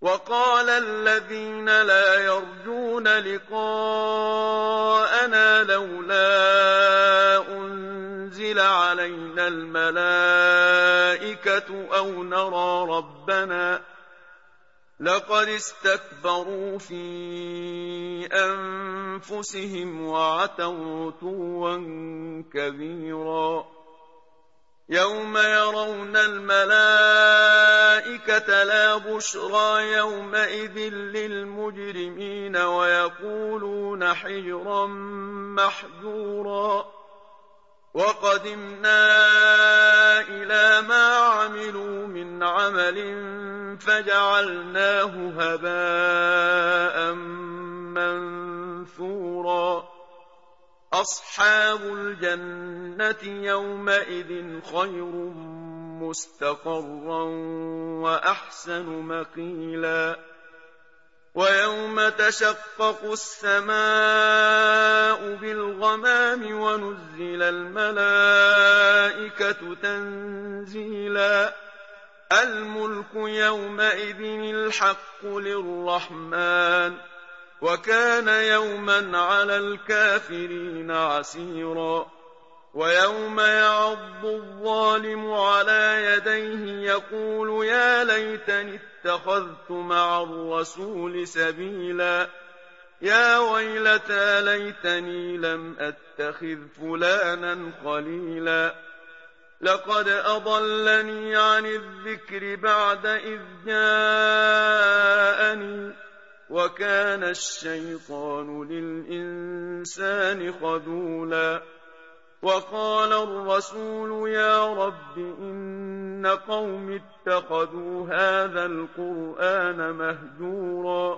وقال الذين لا يرجون لقاءنا لولا أنزل علينا الملائكة أو نرى ربنا لقد استكبروا في أنفسهم وعتوا عتوا كبيرا يوم يرون الملائكة لا بشرى يومئذ للمجرمين ويقولون حجرا محجورا وقدمنا إلى ما عملوا من عمل فجعلناه هباء منثورا أصحاب الجنة يومئذ خير مستقرا وأحسن مقيلا ويوم تشقق السماء بالغمام ونزل الملائكة تنزيلا الملك يومئذ الحق للرحمن وكان يوما على الكافرين عسيرا ويوم يعض الظالم على يديه يقول يا ليتني اتخذت مع الرسول سبيلا يا ويلتى ليتني لم أتخذ فلانا خليلا لقد أضلني عن الذكر بعد إذ جاءني وكان الشيطان للإنسان خذولا وقال الرسول يا رب إن قوم اتخذوا هذا القرآن مهجورا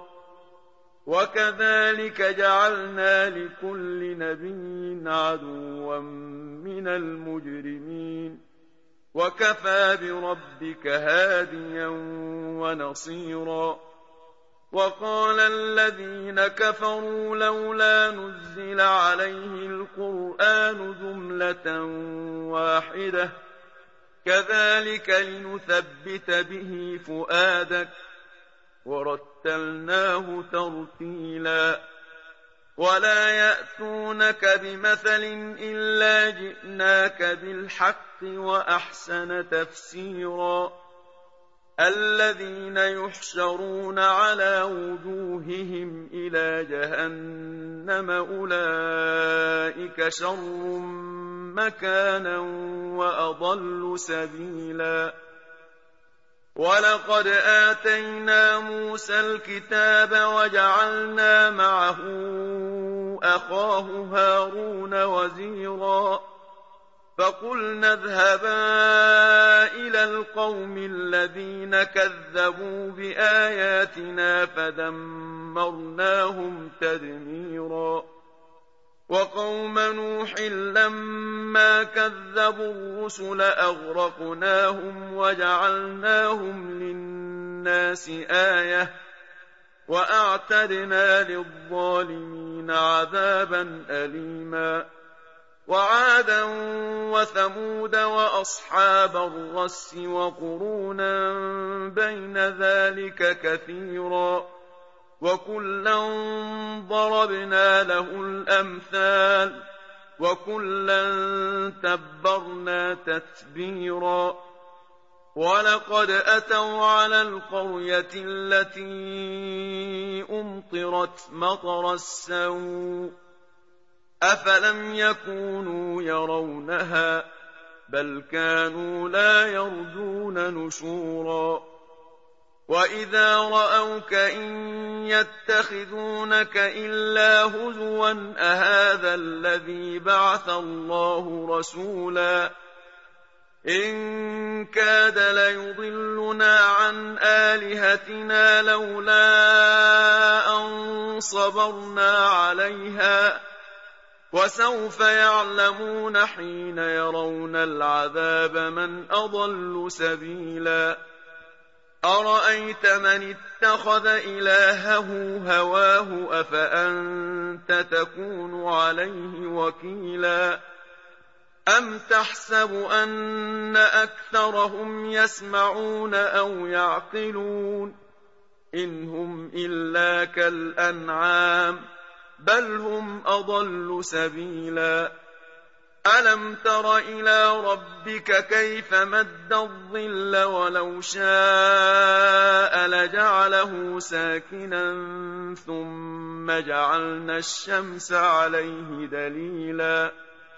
وكذلك جعلنا لكل نبي عدوا من المجرمين وكفى بربك هاديا ونصيرا وقال الذين كفروا لولا نزل عليه القرآن جملة واحدة كذلك لنثبت به فؤادك ورتلناه ترتيلا ولا يأتونك بمثل إلا جئناك بالحق وأحسن تفسيرا الذين يحشرون على وجوههم إلى جهنم أولئك شر مكانا وأضل سبيلا ولقد آتينا موسى الكتاب وجعلنا معه أخاه هارون وزيرا فقلنا اذهبا إلى القوم الذين كذبوا بآياتنا فدمرناهم تدميرا وقوم نوح لما كذبوا الرسل أغرقناهم وجعلناهم للناس آية وأعتدنا للظالمين عذابا أليما وعادا وثمود وأصحاب الرس وقرونا بين ذلك كثيرا وكلا ضربنا له الأمثال وكلا تبرنا تتبيرا ولقد أتوا على القرية التي أمطرت مطر السوء أفلم يكونوا يرونها بل كانوا لا يرجون نشورا وإذا رأوك إن يتخذونك إلا هزوا أهذا الذي بعث الله رسولا إن كاد ليضلنا عن آلهتنا لولا أن صبرنا عليها وسوف يعلمون حين يرون العذاب من أضل سبيلا أرأيت من اتخذ إلهه هواه أفأنت تكون عليه وكيلا أم تحسب أن أكثرهم يسمعون أو يعقلون إن هم إلا كالأنعام بل هم أضل سبيلا ألم تر إلى ربك كيف مد الظل ولو شاء لجعله ساكنا ثم جعلنا الشمس عليه دليلا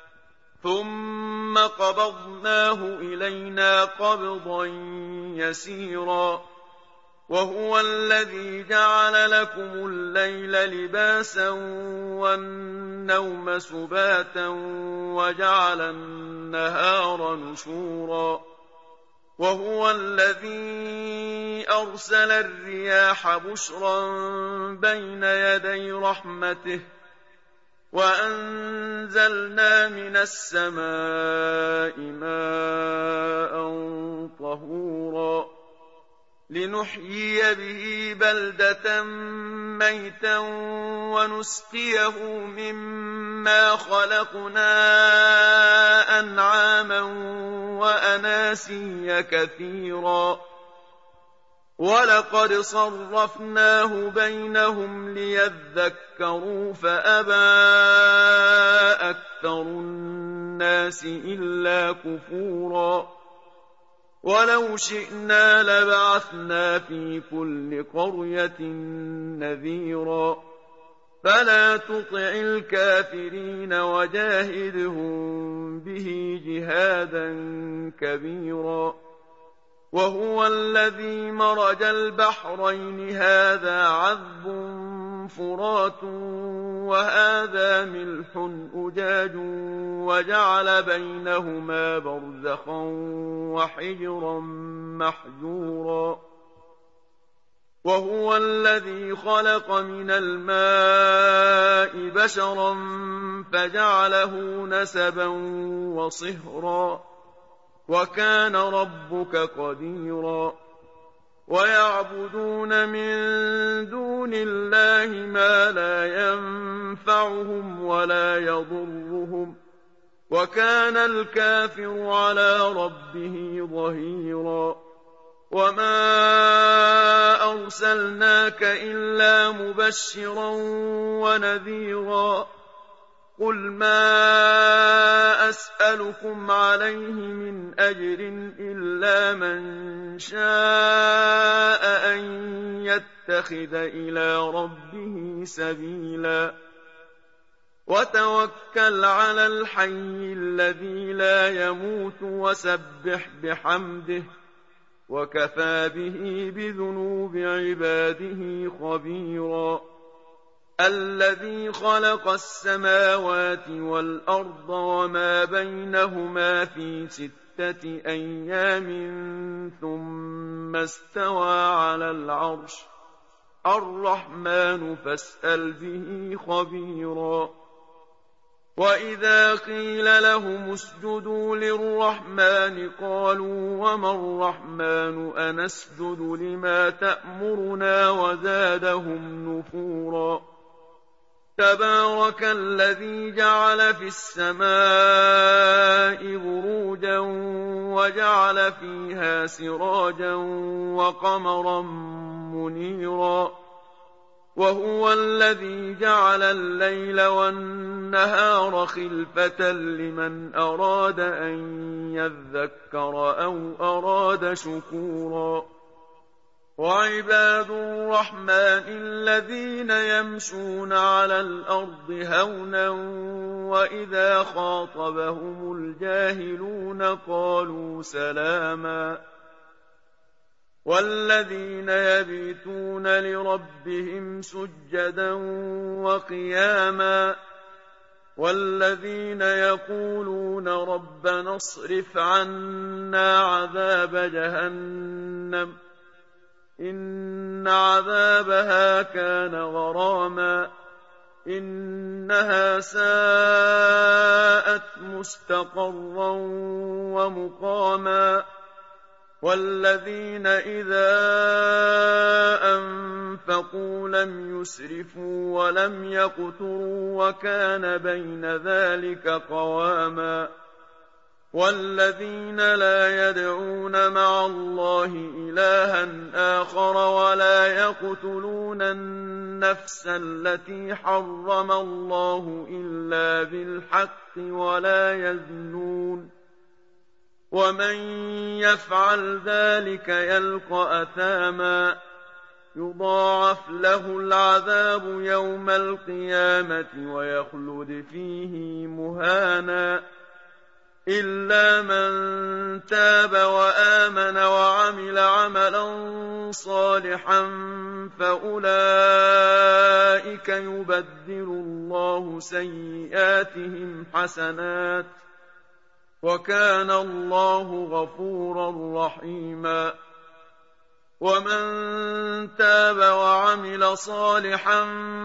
ثم قبضناه إلينا قبضا يسيرا وهو الذي جعل لكم الليل لباسا والنوم سباتا وجعل النهار نشورا وهو الذي أرسل الرياح بشرا بين يدي رحمته وأنزلنا من السماء ماء طهورا لنحيي به بلدة ميتا ونسقيه مما خلقنا أنعاما وأناسيا كثيرا ولقد صرفناه بينهم ليذكروا فأبى أكثر الناس إلا كفورا ولو شئنا لبعثنا في كل قرية نذيرا فلا تطع الكافرين وجاهدهم به جهادا كبيرا وهو الذي مرج البحرين هذا عذب فرات وهذا ملح أجاج وجعل بينهما برزخا وحجرا محجورا وهو الذي خلق من الماء بشرا فجعله نسبا وصهرا وكان ربك قديرا ويعبدون من دون الله ما لا ينفعهم ولا يضرهم وكان الكافر على ربه ظهيرا وما أرسلناك إلا مبشرا ونذيرا قل ما أسألكم عليه من أجر إلا من شاء أن يتخذ إلى ربه سبيلا وتوكل على الحي الذي لا يموت وسبح بحمده وكفى به بذنوب عباده خبيرا الذي خلق السماوات والأرض وما بينهما في 6 أيام ثم استوى على العرش الرحمن فاسأل به خبيرا وإذا قيل لهم اسجدوا للرحمن قالوا وما الرحمن أنسجد لما تأمرنا وزادهم نفورا تبارك الذي جعل في السماء بروجا وجعل فيها سراجا وقمرا منيرا وهو الذي جعل الليل والنهار خلفة لمن أراد أن يذكر أو أراد شكورا وعباد الرحمن الذين يمشون على الأرض هونا وإذا خاطبهم الجاهلون قالوا سلاما والذين يبيتون لربهم سجدا وقياما والذين يقولون ربنا اصرف عنا عذاب جهنم إن عذابها كان غراما إنها ساءت مستقرا ومقاما والذين إذا أنفقوا لم يسرفوا ولم يقتروا وكان بين ذلك قواما والذين لا يدعون مع الله إلها آخر ولا يقتلون النفس التي حرم الله إلا بالحق ولا يزنون ومن يفعل ذلك يلقى أثاما يضاعف له العذاب يوم القيامة ويخلد فيه مهانا إلا من تاب وآمن وعمل عملا صالحا فأولئك يبدل الله سيئاتهم حسنات وكان الله غفورا رحيما ومن تاب وعمل صالحا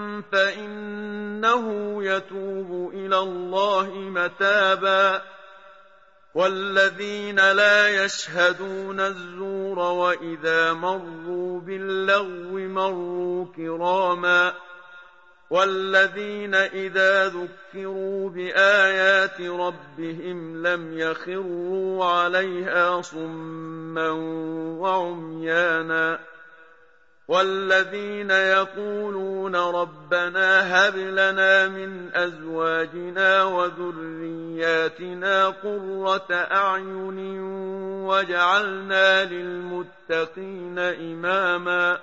فإنه يتوب إلى الله متابا والذين لا يشهدون الزور وإذا مروا باللغو مروا كراما والذين إذا ذكروا بآيات ربهم لم يخروا عليها صما وعميانا والذين يقولون ربنا هب لنا من أزواجنا وذرياتنا قرة أعين واجعلنا للمتقين إماما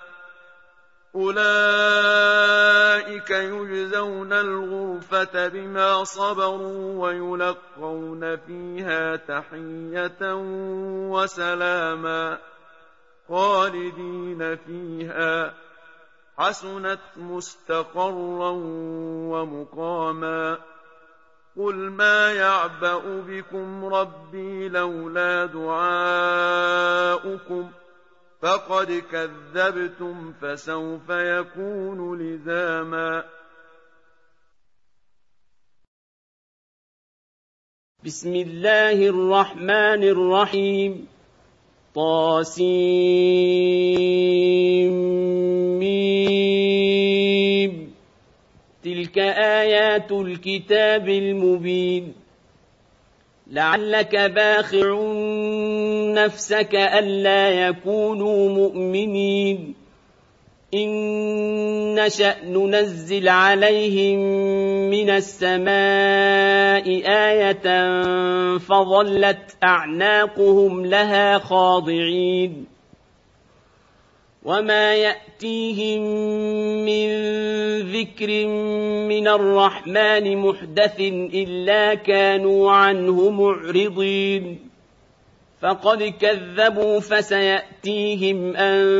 أولئك يجزون الغرفة بما صبروا ويلقون فيها تحية وسلاما خالدين فيها حسنت مستقرا ومقاما قل ما يعبأ بكم ربي لولا دعاؤكم فقد كذبتم فسوف يكون لزاما بسم الله الرحمن الرحيم طاسيم تلك آيات الكتاب المبين لعلك باخع نفسك ألا يكونوا مؤمنين إن نشأ ننزل عليهم من السماء آية فظلت أعناقهم لها خاضعين وما يأتيهم من ذكر من الرحمن محدث إلا كانوا عنه معرضين فقد كذبوا فسيأتيهم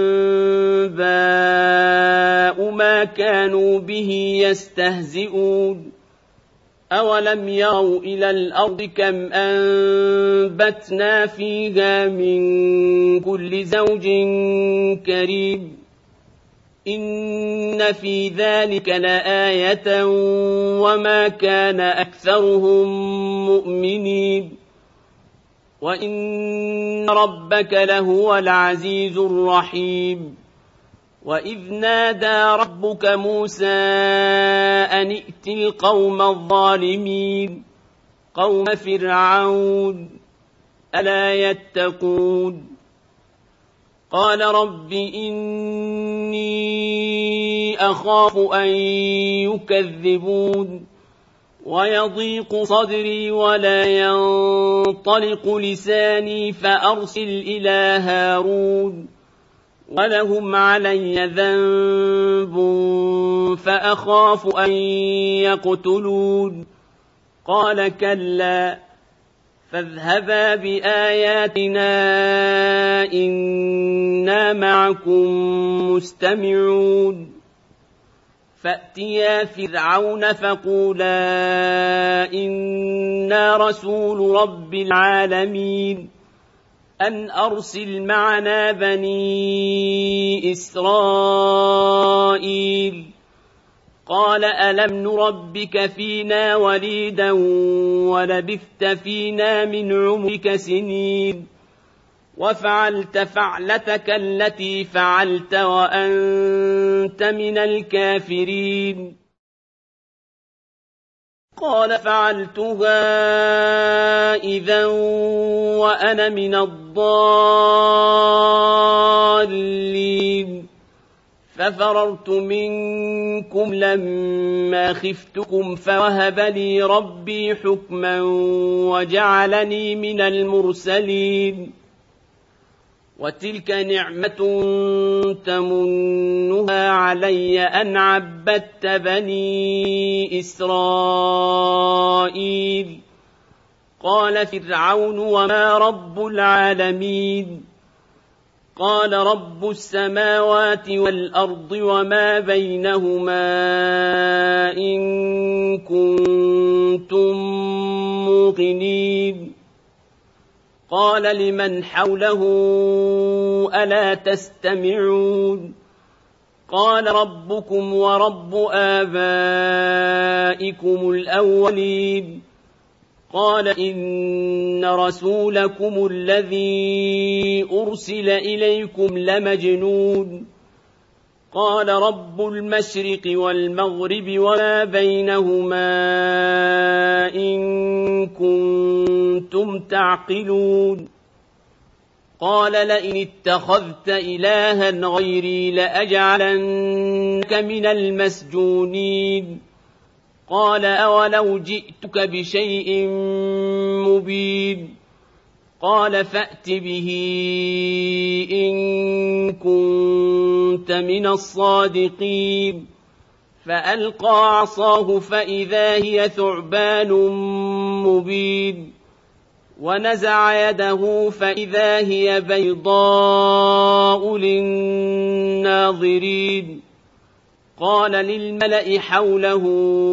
أنباء ما كانوا به يستهزئون أولم يروا إلى الأرض كم أنبتنا فيها من كل زوج كريم إن في ذلك لآية وما كان أكثرهم مؤمنين وإن ربك لهو العزيز الرحيم وإذ نادى ربك موسى أن ائت القوم الظالمين قوم فرعون ألا يتقون قال رب إني أخاف أن يكذبون ويضيق صدري ولا ينطلق لساني فأرسل إلى هارون ولهم علي ذنب فأخاف أن يقتلون قال كلا فاذهبا بآياتنا إنا معكم مستمعون فأتيا فرعون فقولا إنا رسول رب العالمين أن أرسل معنا بني إسرائيل قال ألم نربك فينا وليدا ولبثت فينا من عمرك سنين وفعلت فعلتك التي فعلت وأنت من الكافرين قال فعلتها إذا وأنا من الضالين ففررت منكم لما خفتكم فوهب لي ربي حكما وجعلني من المرسلين وتلك نعمة تمنها علي أن عبدت بني إسرائيل قال فرعون وما رب العالمين قال رب السماوات والأرض وما بينهما إن كنتم موقنين قال لمن حوله ألا تستمعون قال ربكم ورب آبائكم الأولين قال إن رسولكم الذي أرسل إليكم لمجنون قال رب المشرق والمغرب وما بينهما إن كنتم تعقلون قال لئن اتخذت إلها غيري لأجعلنك من المسجونين قال أولو جئتك بشيء مبين قال فأت به إن كنت من الصادقين فألقى عصاه فإذا هي ثعبان مبين ونزع يده فإذا هي بيضاء للناظرين قال للملأ حوله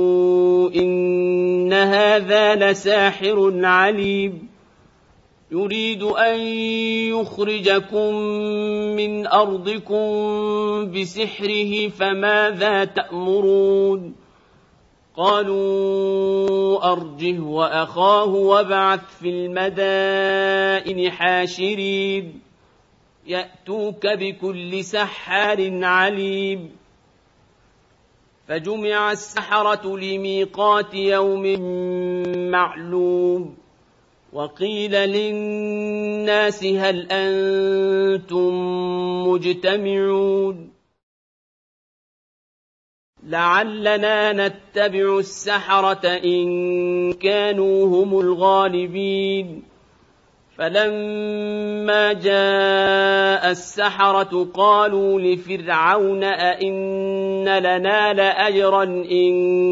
إن هذا لساحر عليم يريد أن يخرجكم من أرضكم بسحره فماذا تأمرون قالوا أرجه وأخاه وابعث في المدائن حاشرين يأتوك بكل سحار عليم فجمع السحرة لميقات يوم معلوم وقيل للناس هل أنتم مجتمعون لعلنا نتبع السحرة إن كانوا هم الغالبين فلما جاء السحرة قالوا لفرعون أئن لنا لأجرا إن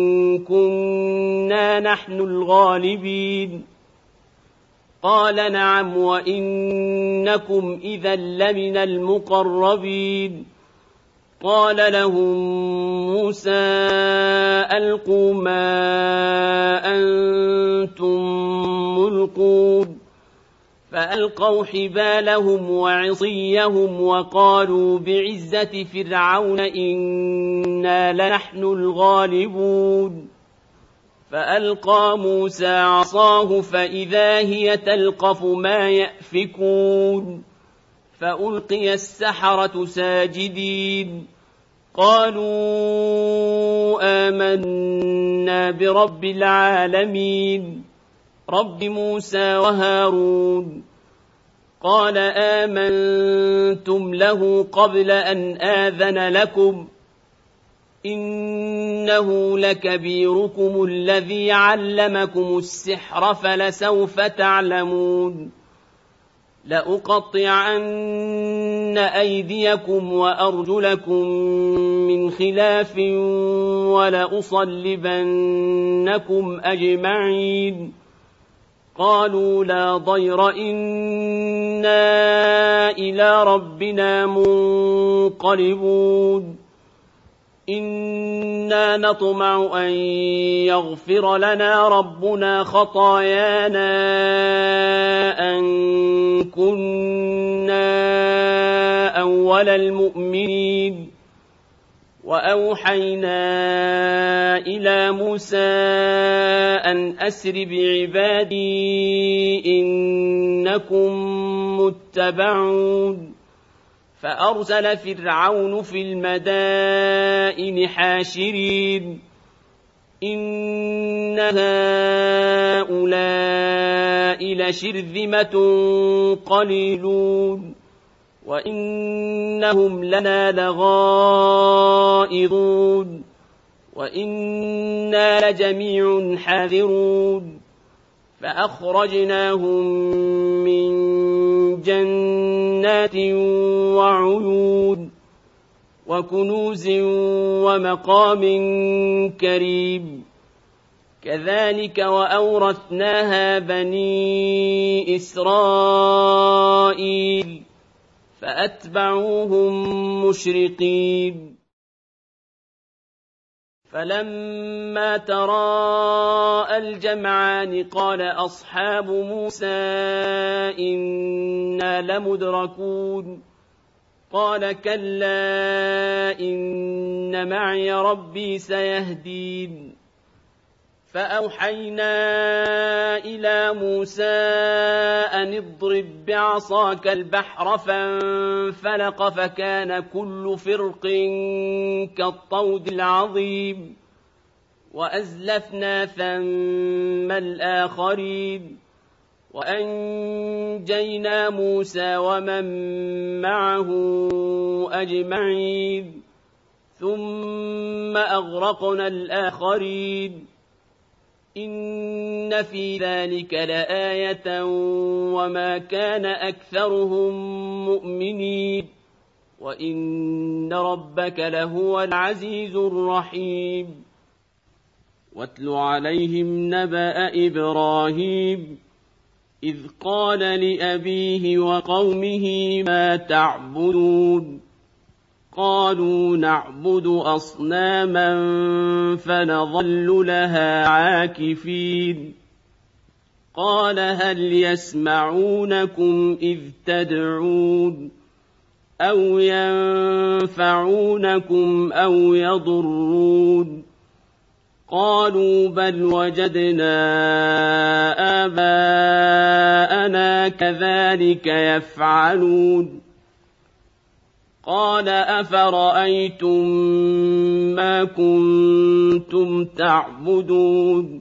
كنا نحن الغالبين قال نعم وإنكم إذا لمن المقربين قال لهم موسى ألقوا ما أنتم ملقون فألقوا حبالهم وعصيهم وقالوا بعزة فرعون إنا لنحن الغالبون فألقى موسى عصاه فإذا هي تلقف ما يأفكون فألقي السحرة ساجدين قالوا آمنا برب العالمين رب موسى وهارون قال آمنتم له قبل أن آذن لكم إنه لكبيركم الذي علمكم السحر فلسوف تعلمون لأقطعن أيديكم وأرجلكم من خلاف ولأصلبنكم أجمعين قالوا لا ضير إنا إلى ربنا منقلبون إنا نطمع أن يغفر لنا ربنا خطايانا أن كنا أول المؤمنين وأوحينا إلى موسى أن أسر بعبادي إنكم متبعون فأرسل فرعون في المدائن حاشرين إن هؤلاء لشرذمة قليلون وإنهم لنا لغائظون وإنا لجميع حاذرون فأخرجناهم من جنات وعيون وكنوز ومقام كريم كذلك وأورثناها بني إسرائيل فأتبعوهم مشرقين فلما تراءى الجمعان قال أصحاب موسى إنا لمدركون قال كلا إن معي ربي سيهدين فأوحينا إلى موسى أن اضرب بعصاك البحر فانفلق فكان كل فرق كالطود العظيم وأزلفنا ثم الآخرين وأنجينا موسى ومن معه أجمعين ثم أغرقنا الآخرين إن في ذلك لآية وما كان أكثرهم مؤمنين وإن ربك لهو العزيز الرحيم واتل عليهم نبأ إبراهيم إذ قال لأبيه وقومه ما تعبدون قالوا نعبد أصناما فنظل لها عاكفين قال هل يسمعونكم إذ تدعون أو ينفعونكم أو يضرون قالوا بل وجدنا آباءنا كذلك يفعلون قال أفرأيتم ما كنتم تعبدون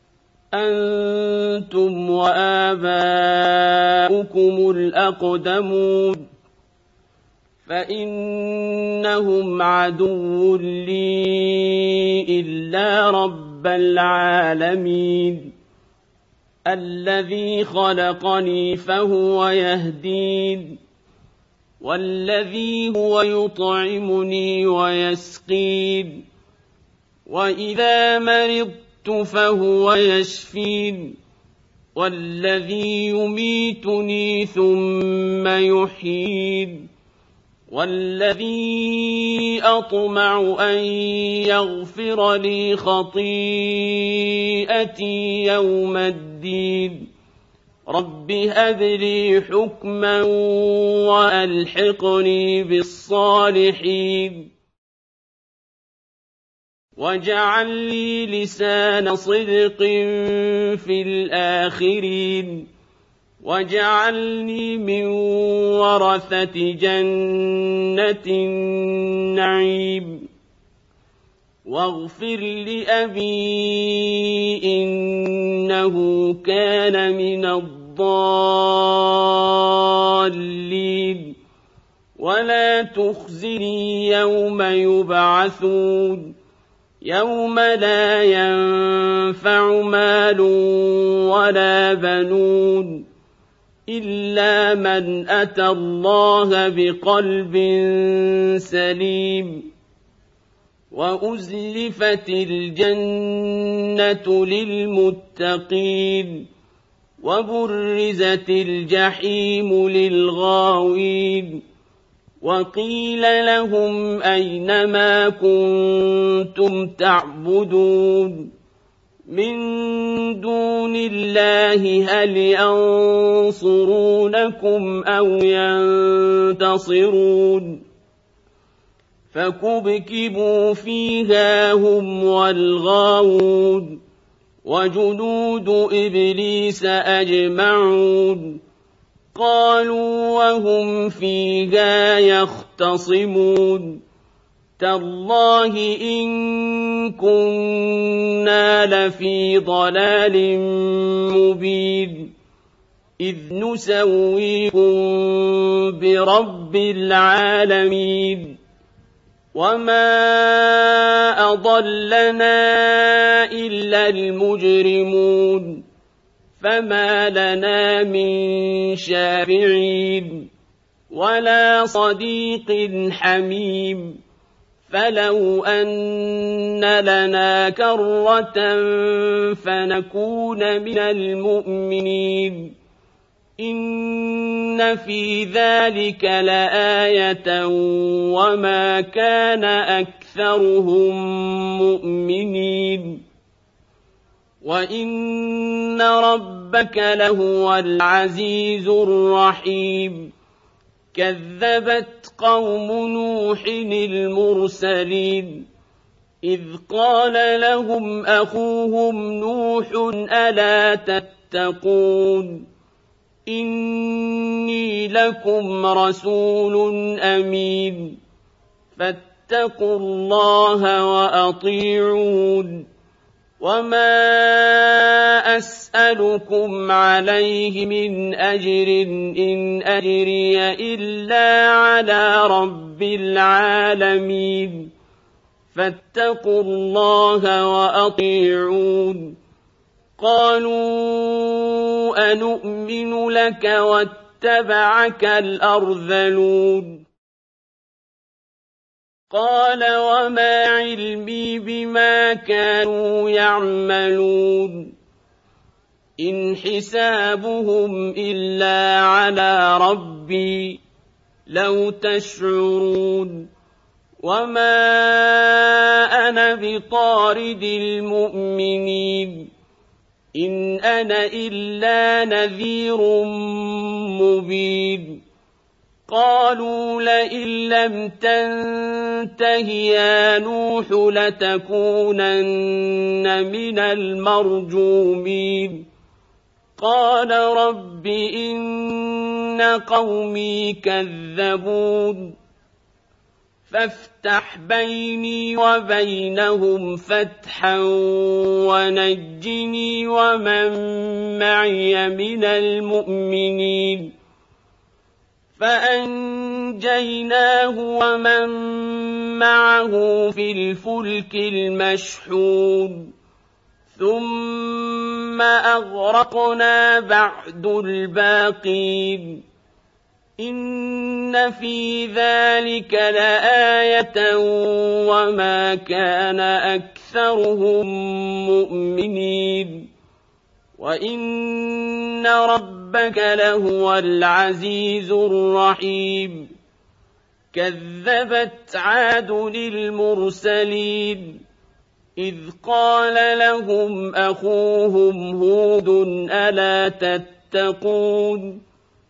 أنتم وآباؤكم الأقدمون فإنهم عدو لي إلا رب العالمين الذي خلقني فهو يهدين والذي هو يطعمني ويسقين وإذا مرضت فهو يشفين والذي يميتني ثم يحيين والذي أطمع أن يغفر لي خطيئتي يوم الدين رب هب لي حكما وألحقني بالصالحين واجعل لي لسان صدق في الآخرين واجعلني من ورثة جنة النعيم واغفر لأبي إنه كان من الضالين ولا تخزني يوم يبعثون يوم لا ينفع مال ولا بنون إلا من أتى الله بقلب سليم وأزلفت الجنة للمتقين وبرزت الجحيم للغاوين وقيل لهم أين ما كنتم تعبدون من دون الله هل ينصرونكم أو ينتصرون فكبكبوا فيها هم والغاوون وجنود إبليس أجمعون قالوا وهم فيها يختصمون تالله إن كنا لفي ضلال مبين إذ نسويكم برب رب العالمين وما أضلنا إلا المجرمون فما لنا من شافعين ولا صديق حميم فلو أن لنا كرة فنكون من المؤمنين إن في ذلك لآية وما كان أكثرهم مؤمنين وإن ربك لهو العزيز الرحيم كذبت قوم نوح المرسلين إذ قال لهم أخوهم نوح ألا تتقون إني لكم رسول أمين فاتقوا الله وأطيعون وما أسألكم عليه من أجر إن أجري إلا على رب العالمين فاتقوا الله وأطيعون قالوا أنؤمن لك واتبعك الأرذلون قال وما علمي بما كانوا يعملون إن حسابهم إلا على ربي لو تشعرون وما أنا بطارد المؤمنين إن أنا إلا نذير مبين قالوا لئن لم تنته يا نوح لتكونن من المرجومين قال رب إن قومي كذبون فافتح بيني وبينهم فتحا ونجني ومن معي من المؤمنين فأنجيناه ومن معه في الفلك المشحون ثم أغرقنا بعد الباقين إن في ذلك لآية وما كان أكثرهم مؤمنين وإن ربك لهو العزيز الرحيم كذبت عاد المرسلين إذ قال لهم أخوهم هود ألا تتقون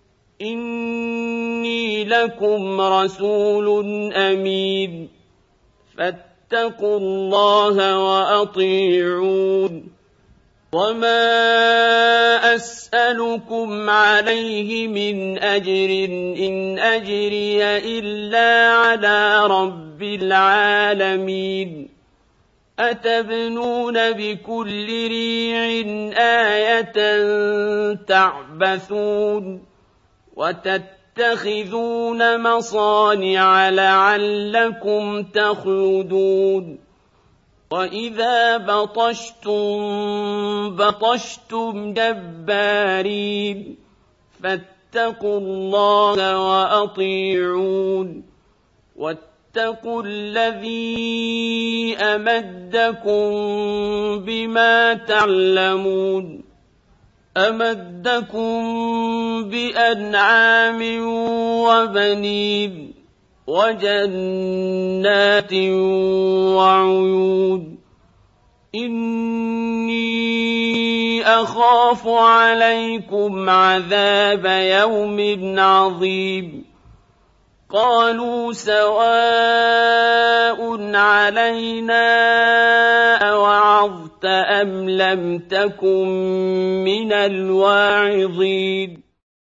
إني لكم رسول أمين فاتقوا الله وأطيعون وما أسألكم عليه من أجر إن أجري إلا على رب العالمين أتبنون بكل ريع آية تعبثون وتتخذون مصانع لعلكم تخلدون وإذا بطشتم جبارين فاتقوا الله وأطيعون واتقوا الذي أمدكم بما تعلمون أمدكم بأنعام وبنين وجنات وعيون إني أخاف عليكم عذاب يوم عظيم قالوا سواء علينا أوعظت أم لم تكن من الواعظين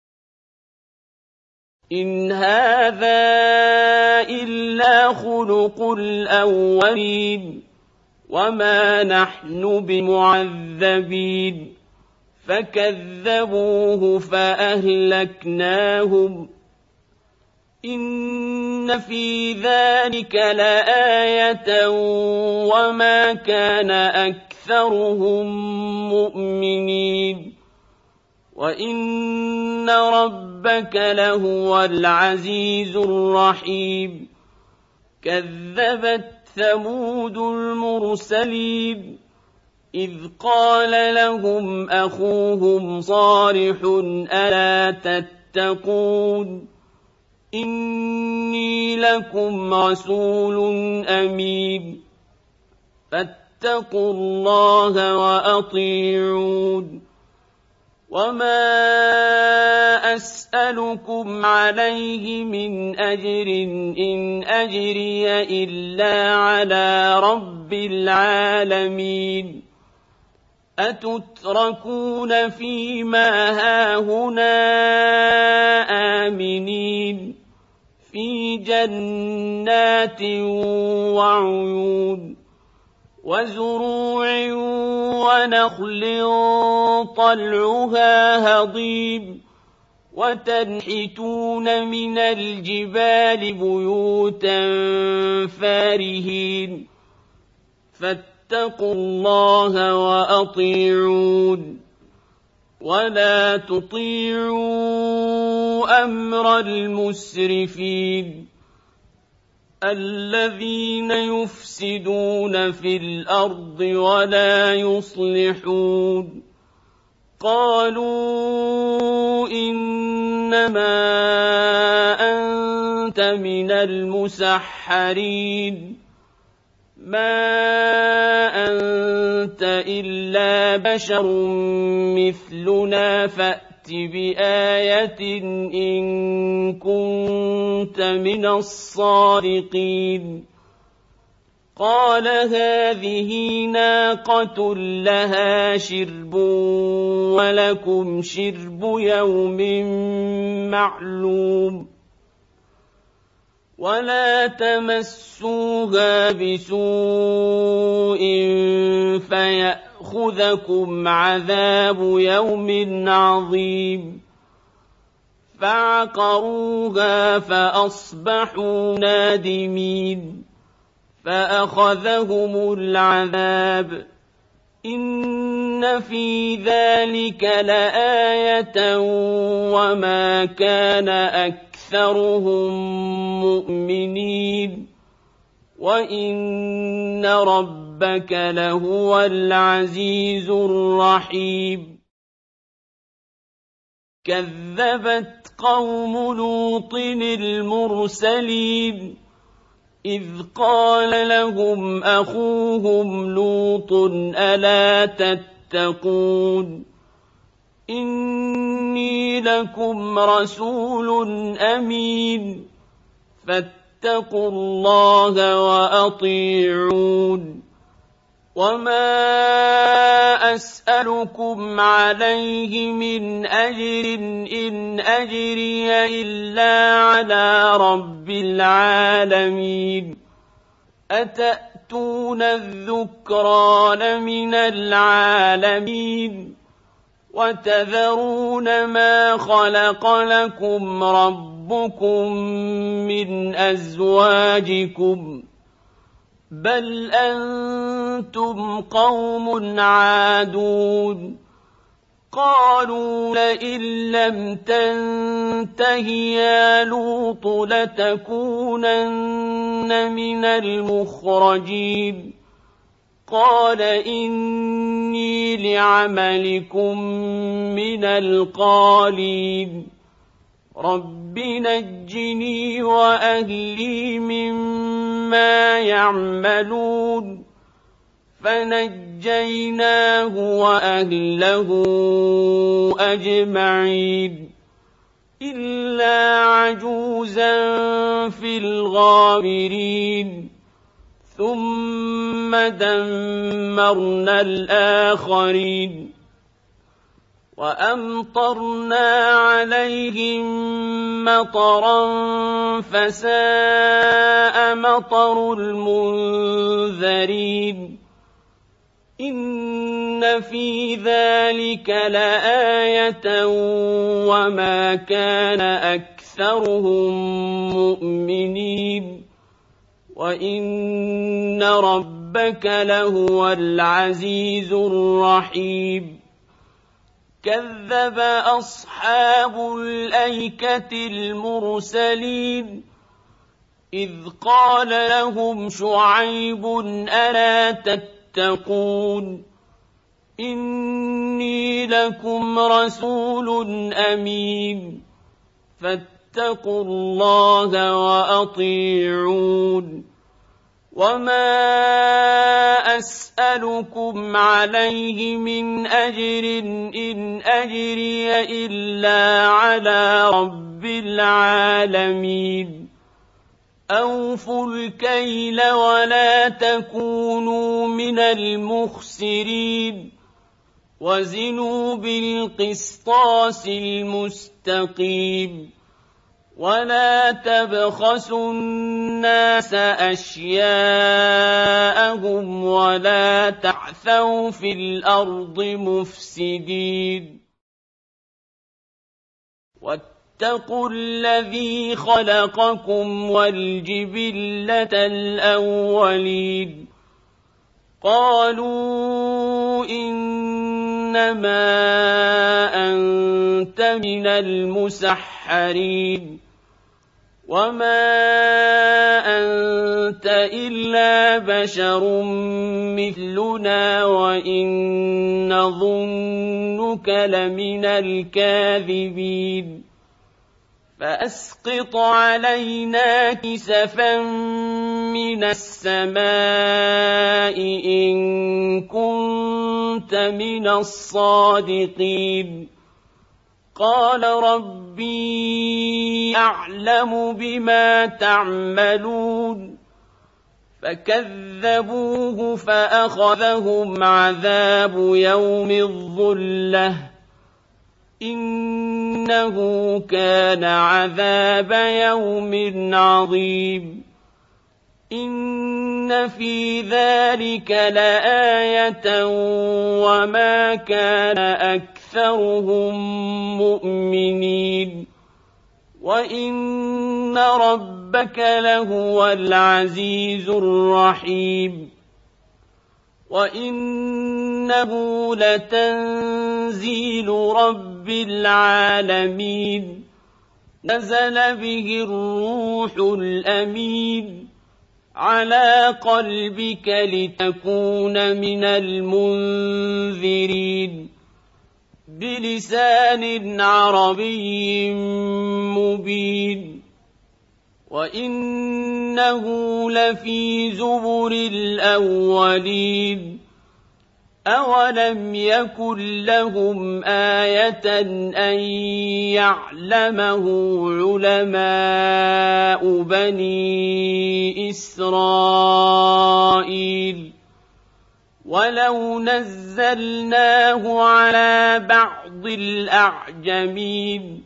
إن هذا إلا خلق الأولين وما نحن بمعذبين فكذبوه فأهلكناهم إِنَّ فِي ذَلِكَ لَآيَةً وَمَا كَانَ أَكْثَرُهُم مُّؤْمِنِينَ وَإِنَّ رَبَّكَ لَهُوَ الْعَزِيزُ الرَّحِيمُ كَذَّبَتْ ثَمُودُ الْمُرْسَلِينَ إِذْ قَالَ لَهُمْ أَخُوهُمْ صَالِحٌ أَلَا تَتَّقُونَ إِنِّي لَكُمْ رَسُولٌ أَمِينٌ فَاتَّقُوا اللَّهَ وَأَطِيعُونِ وَمَا أَسْأَلُكُمْ عَلَيْهِ مِنْ أَجْرٍ إِنْ أَجْرِيَ إِلَّا عَلَىٰ رَبِّ الْعَالَمِينَ أَتُتْرَكُونَ فِيمَا هَاهُنَا آمِنِينَ فِي جَنَّاتٍ وَعُيُونٍ وَزُرُوعٍ وَنَخْلٍ طَلْعُهَا هَضِيمٌ وَتَنْحِتُونَ مِنَ الْجِبَالِ بُيُوتًا فَارِهِينَ فَاتَّقُوا اللَّهَ وَأَطِيعُونِ وَلَا تُطِيعُوا أَمْرَ الْمُسْرِفِينَ الَّذِينَ يُفْسِدُونَ فِي الْأَرْضِ وَلَا يُصْلِحُونَ قَالُوا إِنَّمَا أَنتَ مِنَ الْمُسَحَّرِينَ مَا أَنتَ إِلَّا بَشَرٌ مِّثْلُنَا فَأْتِ بِآيَةٍ إِن كُنتَ مِنَ الصَّادِقِينَ قَالَ هَٰذِهِ نَاقَةٌ لَّهَا شِرْبٌ وَلَكُمْ شِرْبُ يَوْمٍ مَّعْلُومٍ وَلَا تَمَسُّوهَا بِسُوءٍ فَيَأْخُذَكُمْ عَذَابُ يَوْمٍ عَظِيمٍ فَعَقَرُوهَا فَأَصْبَحُوا نَادِمِينَ فَأَخَذَهُمُ الْعَذَابُ إِنَّ فِي ذَلِكَ لَآيَةً وَمَا كَانَ أَكْثَرُهُم مُّؤْمِنِينَ وَإِنَّ رَبَّكَ لَهُوَ الْعَزِيزُ الرَّحِيمُ كَذَّبَتْ قَوْمُ لُوطٍ الْمُرْسَلِينَ إِذْ قَالَ لَهُمْ أَخُوهُمْ لُوطٌ أَلَا تَتَّقُونَ إِنِّي لَكُمْ رَسُولٌ أَمِينٌ فَاتَّقُوا اللَّهَ وَأَطِيعُونِ وَمَا أَسْأَلُكُمْ عَلَيْهِ مِنْ أَجْرٍ إِنْ أَجْرِيَ إِلَّا عَلَىٰ رَبِّ الْعَالَمِينَ أَتَأْتُونَ الذُّكْرَانَ مِنَ الْعَالَمِينَ وَتَذَرُونَ مَا خَلَقَ لَكُمْ رَبُّكُم مِّنْ أَزْوَاجِكُم بَلْ أَنتُمْ قَوْمٌ عَادُونَ قَالُوا لَئِن لَّمْ تَنتَهِ يَا لُوطُ لَتَكُونَنَّ مِنَ الْمُخْرَجِينَ قَالَ إِنِّي لِعَمَلِكُم مِّنَ الْقَالِينَ رَبِّ نَجِّنِي وَأَهْلِي مِمَّا يَعْمَلُونَ فَنَجَّيْنَاهُ وَأَهْلَهُ أَجْمَعِينَ إِلَّا عَجُوزًا فِي الْغَابِرِينَ ثُمَّ دَمَّرْنَا الْآخَرِينَ وَأَمْطَرْنَا عَلَيْهِم مَّطَرًا فَسَاءَ مَطَرُ الْمُنذَرِينَ إِنَّ فِي ذَلِكَ لَآيَةً وَمَا كَانَ أَكْثَرُهُم أكثرهم مؤمنين وإن ربك لهو العزيز الرحيم كذب أصحاب الأيكة المرسلين إذ قال لهم شعيب ألا تتقون إني لكم رسول أمين فاتقوا الله وأطيعون وما أسألكم عليه من أجر إن أجري إلا على رب العالمين أوفوا الكيل ولا تكونوا من المخسرين وزنوا بالقسطاس المستقيم ولا تبخسوا الناس أشياءهم ولا تعثوا في الأرض مفسدين واتقوا الذي خلقكم والجبلة الأولين قالوا إنما أنت من المسحرين وما أنت إلا بشر مثلنا وإن نظنك لمن الكاذبين فأسقط علينا كسفا من السماء إن كنت من الصادقين قال ربي أعلم بما تعملون فكذبوه فأخذهم عذاب يوم الظلة إنه كان عذاب يوم عظيم إن في ذلك لآية وما كان أكثرهم مؤمنين وإن ربك لهو العزيز الرحيم وإنه لتنزيل رب العالمين نزل به الروح الأمين على قلبك لتكون من المنذرين بلسان عربي مبين وإنه لفي زبر الأولين أولم يكن لهم آية أن يعلمه علماء بني إسرائيل ولو نزلناه على بعض الأعجمين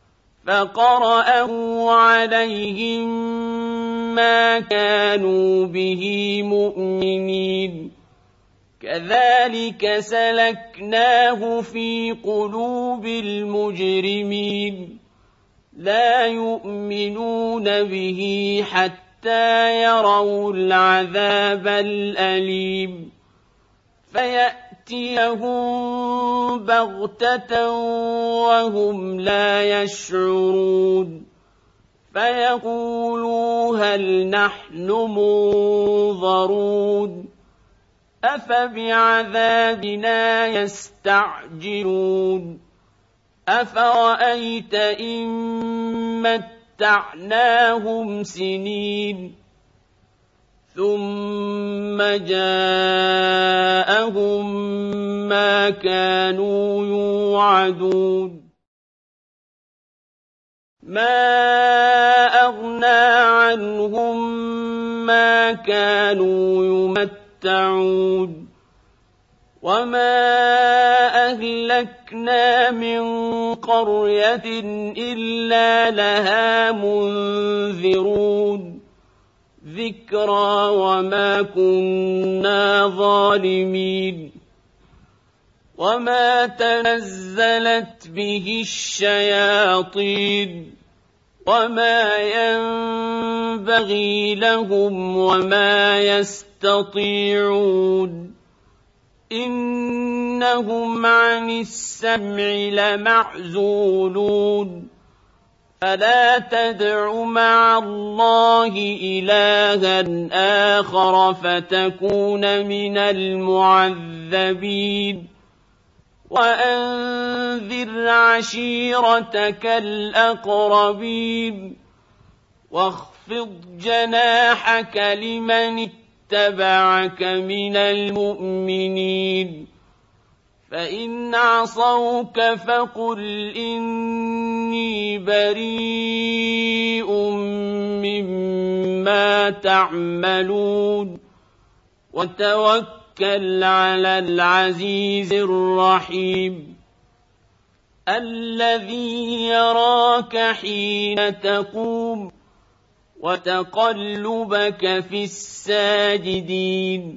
فقرأه عليهم ما كانوا به مؤمنين كذلك سلكناه في قلوب المجرمين لا يؤمنون به حتى يروا العذاب الأليم فيأتيهم بغتة وهم لا يشعرون فيقولوا هل نحن منظرون أفبعذابنا يستعجلون أفرأيت إن متعناهم سنين ثم جاءهم ما كانوا يوعدون ما أغنى عنهم ما كانوا يمتعون وما أهلكنا من قرية إلا لها منذرون ذكرى وما كنا ظالمين وما تنزلت به الشياطين وما ينبغي لهم وما يستطيعون إنهم عن السمع لمعزولون فلا تدع مع الله إلها آخر فتكون من المعذبين وأنذر عشيرتك الأقربين واخفض جناحك لمن اتبعك من المؤمنين فإن عصوك فقل إني بريء مما تعملون وتوكل على العزيز الرحيم الذي يراك حين تقوم وتقلبك في الساجدين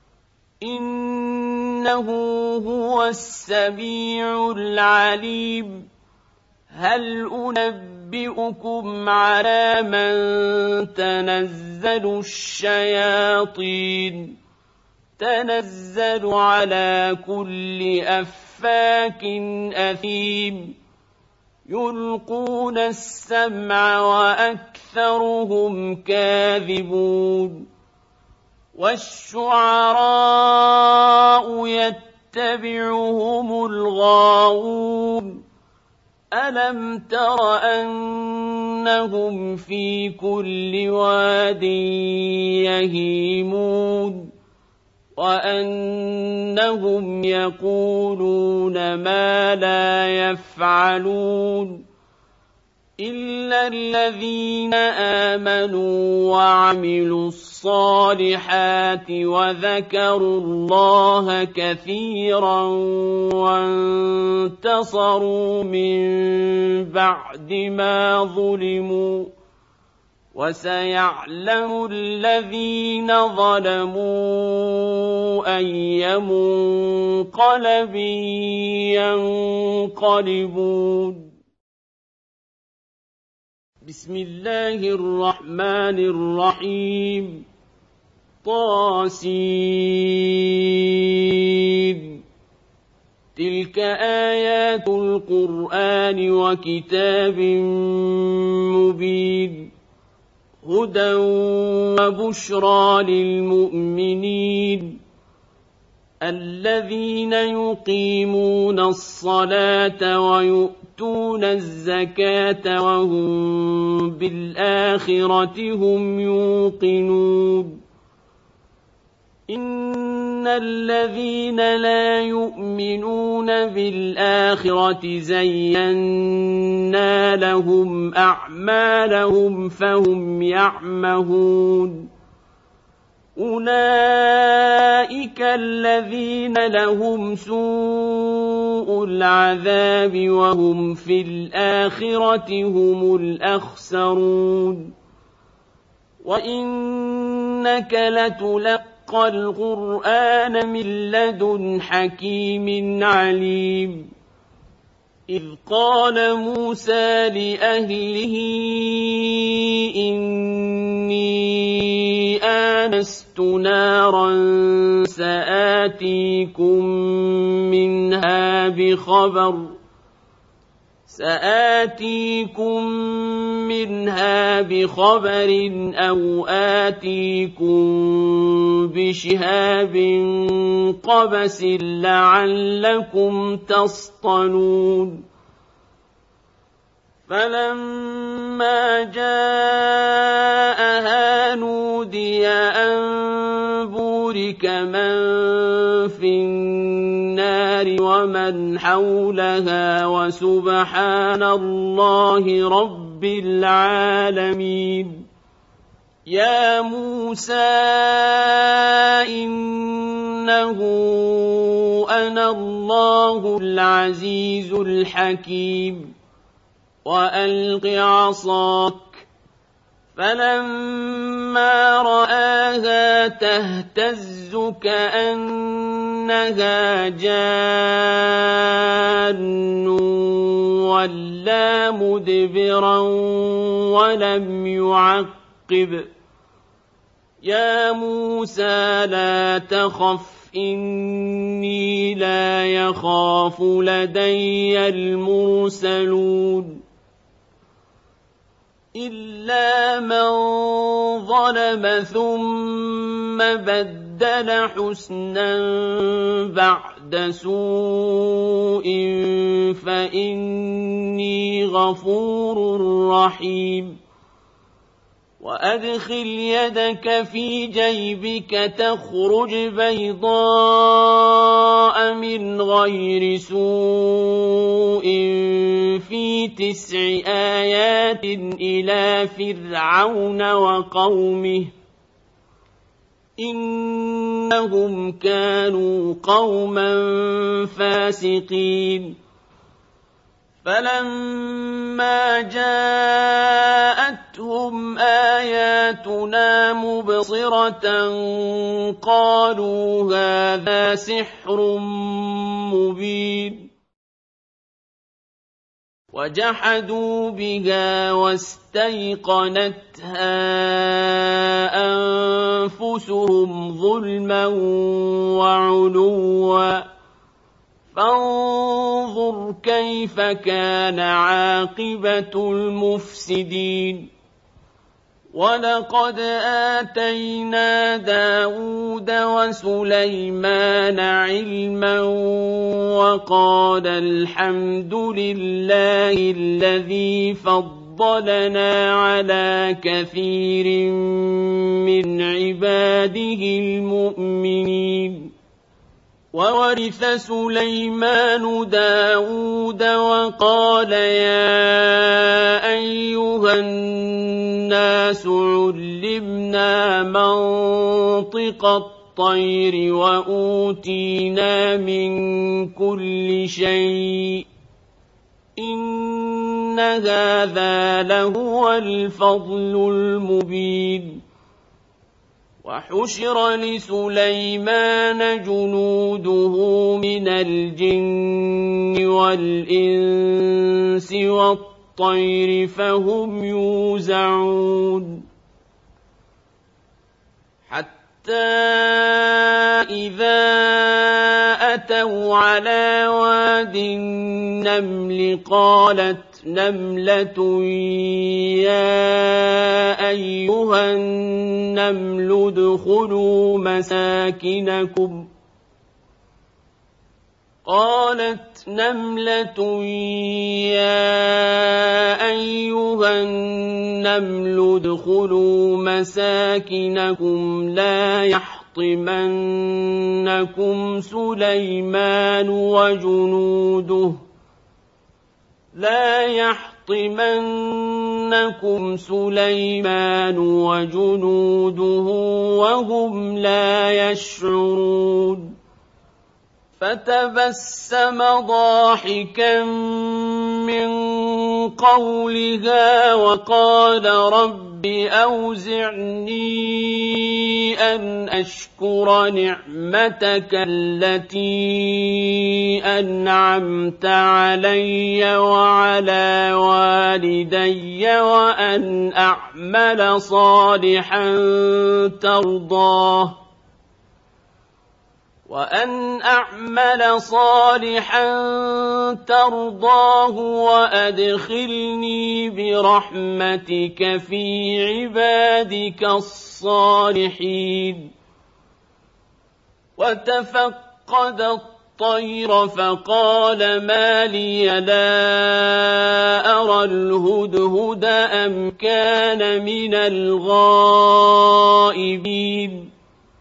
إنه هو السميع العليم هل أنبئكم على من تنزل الشياطين تنزل على كل أفاك أثيم يلقون السمع وأكثرهم كاذبون والشعراء يتبعهم الغاوون ألم تر أنهم في كل واد يهيمون وأنهم يقولون ما لا يفعلون إلا الذين آمنوا وعملوا الصالحات وذكروا الله كثيرا وانتصروا من بعد ما ظلموا وسيعلم الذين ظلموا أي منقلب ينقلبون بسم الله الرحمن الرحيم طاسين تلك آيات القرآن وكتاب مبين هدى وبشرى للمؤمنين الذين يقيمون الصلاة ويؤتون الزكاة وهم بالآخرة هم يوقنون إن الذين لا يؤمنون بالآخرة زينا لهم أعمالهم فهم يعمهون أولئك الذين لهم سوء العذاب وهم في الآخرة هم الأخسرون وإنك لتلقى القرآن من لدن حكيم عليم إذ قال موسى لأهله إني آنست نارا سآتيكم منها بخبر أو آتيكم بشهاب قبس لعلكم تصطلون فلما جاءها نودي أن بورك من في النار ومن حولها وسبحان الله رب العالمين يا موسى إنه أنا الله العزيز الحكيم وألق عصاك فَلَمَّا رَآهَا تَهْتَزُّ كَأَنَّهَا جَانٌّ وَلَّىٰ مُدْبِرًا وَلَمْ يُعَقِّبْ ۚ يَا مُوسَىٰ لَا تَخَفْ إِنِّي لَا يَخَافُ لَدَيَّ الْمُرْسَلُونَ إِلَّا مَن ظَلَمَ ثُمَّ بَدَّلَ حُسْنًا بَعْدَ سُوءٍ فَإِنِّي غَفُورٌ رَّحِيمٌ وَأَدْخِلْ يَدَكَ فِي جَيْبِكَ تَخْرُجْ بَيْضَاءَ مِنْ غَيْرِ سُوءٍ فِي 9 آيَاتٍ إِلَىٰ فِرْعَوْنَ وَقَوْمِهِ إِنَّهُمْ كَانُوا قَوْمًا فَاسِقِينَ فَلَمَّا جَاءَتْهُمْ آيَاتُنَا مُبْصِرَةً قَالُوا هَٰذَا سِحْرٌ مُّبِينٌ وَجَحَدُوا بِهَا وَاسْتَيْقَنَتْهَا أَنفُسُهُمْ ظُلْمًا وَعُلُوًّا فانظُرْ كَيْفَ كَانَ عَاقِبَةُ الْمُفْسِدِينَ وَلَقَدْ آتَيْنَا دَاوُودَ وَسُلَيْمَانَ عِلْمًا وَقَالَ الْحَمْدُ لِلَّهِ الَّذِي فَضَّلَنَا عَلَىٰ كَثِيرٍ مِّنْ عِبَادِهِ الْمُؤْمِنِينَ وَوَرِثَ سُلَيْمَانُ دَاوُودَ وَقَالَ يَا أَيُّهَا النَّاسُ عُلِّمْنَا مَنطِقَ الطَّيْرِ وَأُوتِينَا مِن كُلِّ شَيْءٍ إِنَّ هَٰذَا لَهُوَ الْفَضْلُ الْمُبِينُ وَحُشِرَ لِسُلَيْمَانَ جُنُودُهُ مِنَ الْجِنِّ وَالْإِنسِ وَالطَّيْرِ فَهُمْ يُوزَعُونَ حَتَّىٰ إِذَا أَتَوْا عَلَىٰ وَادِ النَّمْلِ قَالَتْ نَمْلَةٌ يَا أَيُّهَا النَّمْلُ ادْخُلُوا مَسَاكِنَكُمْ لَا يَحْطِمَنَّكُمْ سُلَيْمَانُ وَجُنُودُهُ وَهُمْ لَا يَشْعُرُونَ فَتَبَسَّمَ ضَاحِكًا مِّن قَوْلِهَا وَقَالَ رَبِّ أَوْزِعْنِي أَنْ أَشْكُرَ نِعْمَتَكَ الَّتِي أَنْعَمْتَ عَلَيَّ وَعَلَىٰ وَالِدَيَّ وَأَنْ أَعْمَلَ صَالِحًا تَرْضَاهُ وَأَدْخِلْنِي بِرَحْمَتِكَ فِي عِبَادِكَ الصَّالِحِينَ وَتَفَقَّدَ الطَّيْرَ فَقَالَ مَا لِيَ لَا أَرَى الْهُدْهُدَ أَمْ كَانَ مِنَ الْغَائِبِينَ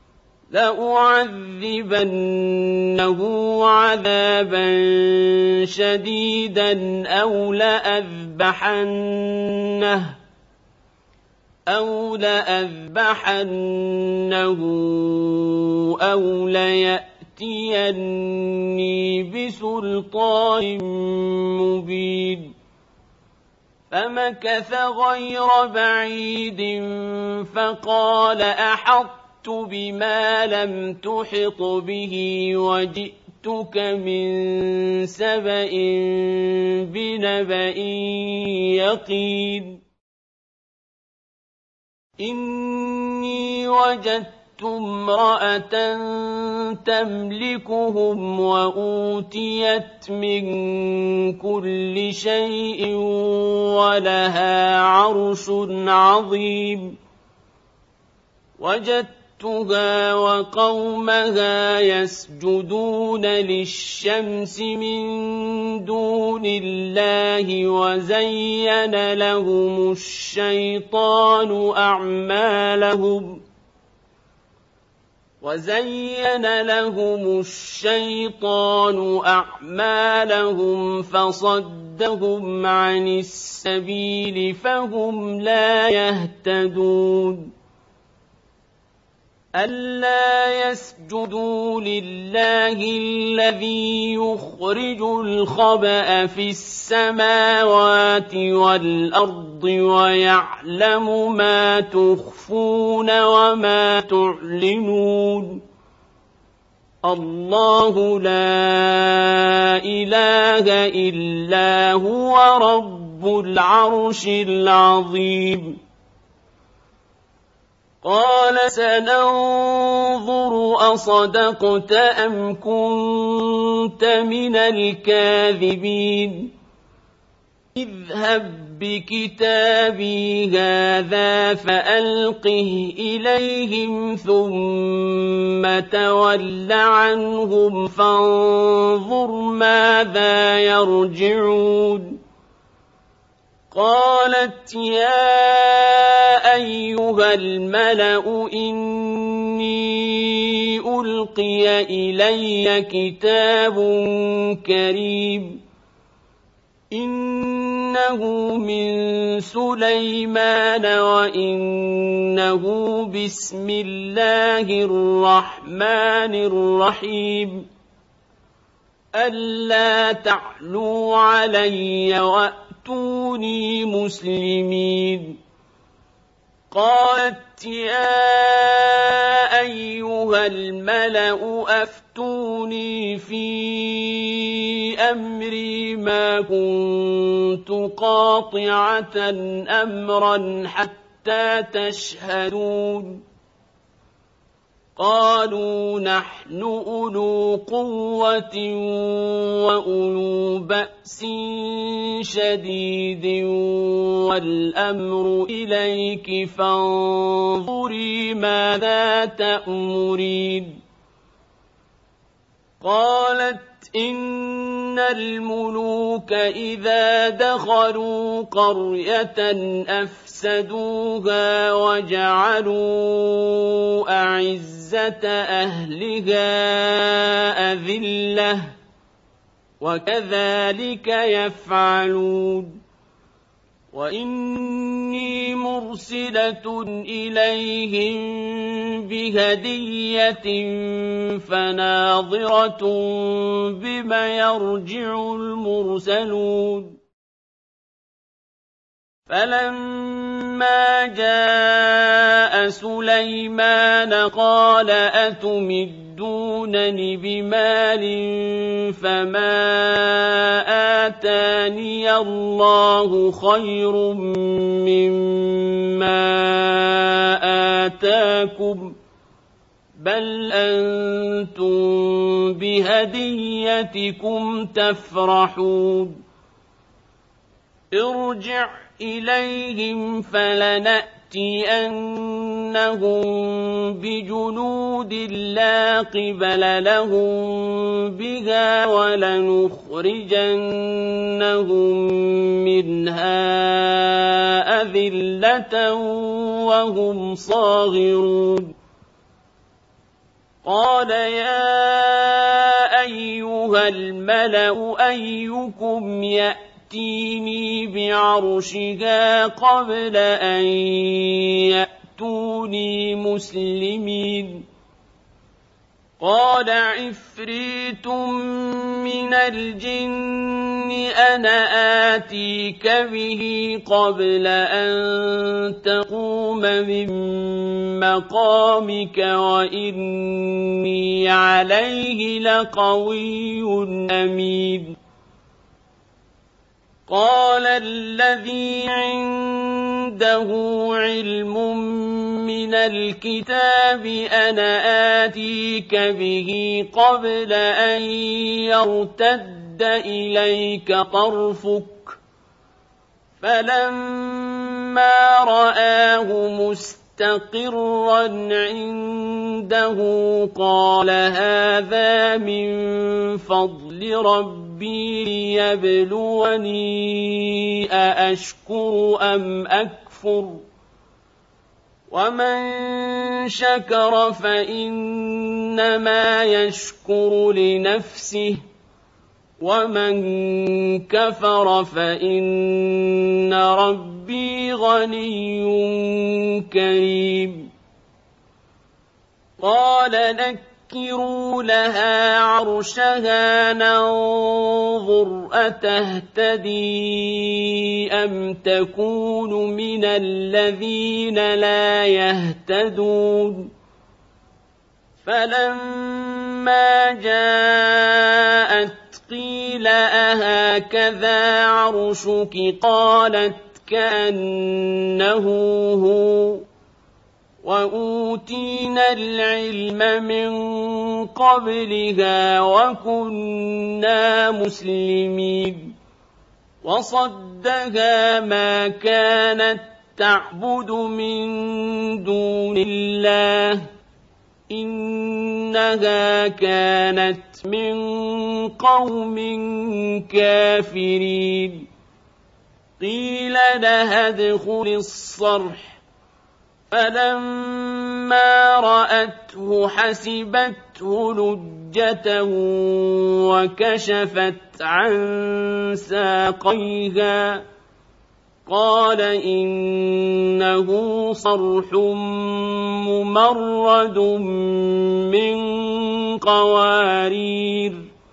لَأُعَذِّبَنَّهُ عَذَابًا شَدِيدًا أَوْ لَأَذْبَحَنَّهُ أَوْ لَيَأْتِيَنِّي بِسُلْطَانٍ مُّبِينٍ فمكث غير بعيد فقال أحطت بما لم تحط به وجئتك من سبأ بنبأ يقين إني وجدت امرأة تملكهم وأوتيت من كل شيء ولها عرش عظيم وجدتها وقومها يسجدون للشمس من دون الله وزين لهم الشيطان أعمالهم فصدهم عن السبيل فهم لا يهتدون ألا يسجدوا لله الذي يخرج الخبأ في السماوات والأرض ويعلم ما تخفون وما تعلنون الله لا إله إلا هو رب العرش العظيم قال سننظر أصدقت أم كنت من الكاذبين اذهب بكتابي هذا فألقه إليهم ثم تول عنهم فانظر ماذا يرجعون قالت يا أيها الملأ إني ألقي إلي كتاب كريم إنه من سليمان وإنه بسم الله الرحمن الرحيم ألا تعلوا علي وأتوني مسلمين قالت يا أيها الملأ أفتوني في أمري ما كنت قاطعة أمرا حتى تشهدون قالوا نحن أولو قوة وأولو بأس شديد والأمر إليك فانظري ماذا تأمرين قالت إن الملوك إذا دخلوا قرية أفسدوها وجعلوا أعزة أهلها أذلة وكذلك يفعلون وإني مرسلة إليهم بهدية فناظرة بما يرجع المرسلون فلما جاء سليمان قال أتمدونني بمال فما آتاني الله خير مما آتاكم بل أنتم بهديتكم تفرحون ارجع إليهم فلنأتينهم بجنود لا قبل لهم بها ولنخرجنهم منها أذلة وهم صاغرون قال يا أيها الملأ أيكم يأتيني بعرشها قبل أن يأتوني مسلمين قال عفريت من الجن أنا آتيك به قبل أن تقوم من مقامك وإني عليه لقوي أمين. قال الذي عنده علم من الكتاب أنا آتيك به قبل أن يرتد إليك طرفك فلما رآه مستقرا عنده قال هذا من فضل ربي ليبلوني أأشكر أم أكفر ومن شكر فإنما يشكر لنفسه ومن كفر فإن ربي غني كريم. قال نكروا لها عرشها ننظر أتهتدي أم تكون من الذين لا يهتدون. فلما جاءت قيل أهكذا عرشك قالت كأنه هو وأوتينا العلم من قبلها وكنا مسلمين. وصدها ما كانت تعبد من دون الله إنها كانت من قوم كافرين. قيل لها ادخل الصرح فلما رأته حسبته لجة وكشفت عن ساقيها قال إنه صرح ممرد من قوارير.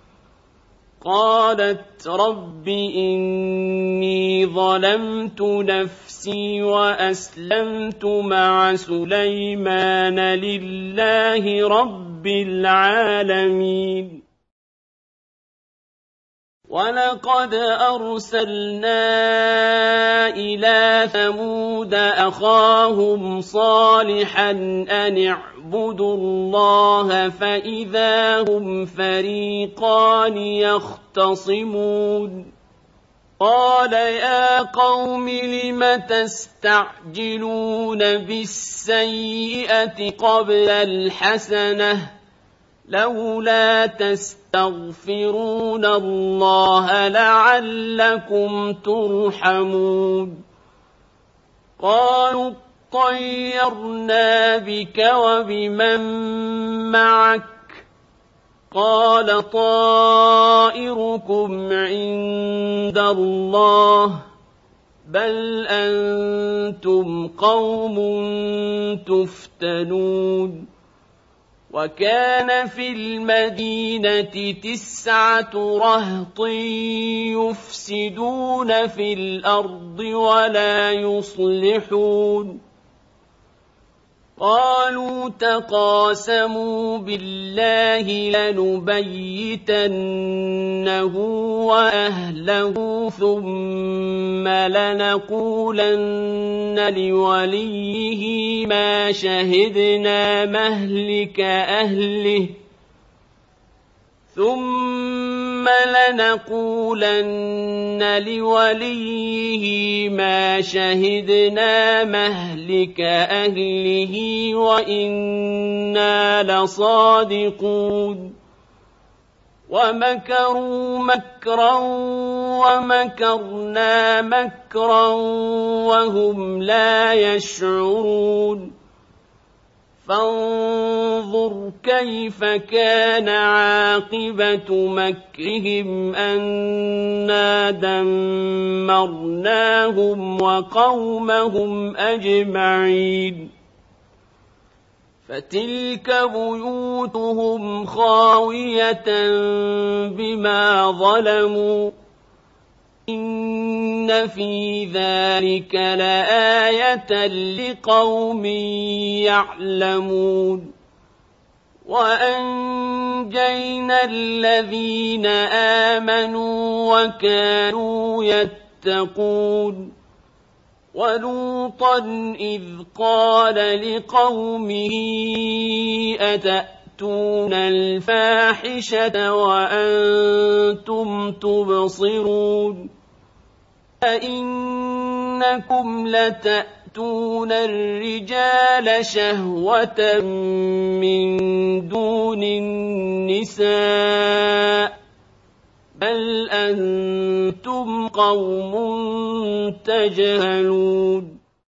قالت رب إني ظلمت نفسي وأسلمت مع سليمان لله رب العالمين. ولقد أرسلنا إلى ثمود أخاهم صالحا أن اعبدوا الله فإذا هم فريقان يختصمون. قال يا قوم لم تستعجلون بالسيئة قبل الحسنة لولا تستغفرون الله لعلكم ترحمون. قالوا طيرنا بك وبمن معك قال طائركم عند الله بل أنتم قوم تفتنون. وكان في المدينة 9 رهط يفسدون في الأرض ولا يصلحون. قالوا تقاسموا بالله لنبيتنه وأهله ثم لنقولن لوليه ما شهدنا مهلك أهله وإنا لصادقون. ومكروا مكرا ومكرنا مكرا وهم لا يشعرون. فانظر كيف كان عاقبة مكرهم أنا دمرناهم وقومهم أجمعين. فتلك بيوتهم خاوية بما ظلموا إن في ذلك لآية لقوم يعلمون وأنجينا الذين آمنوا وكانوا يتقون ولوطا إذ قال لقومه أتأتون الفاحشة وأنتم تبصرون أئنكم لتأتون الرجال شهوة من دون النساء بل أنتم قوم تجهلون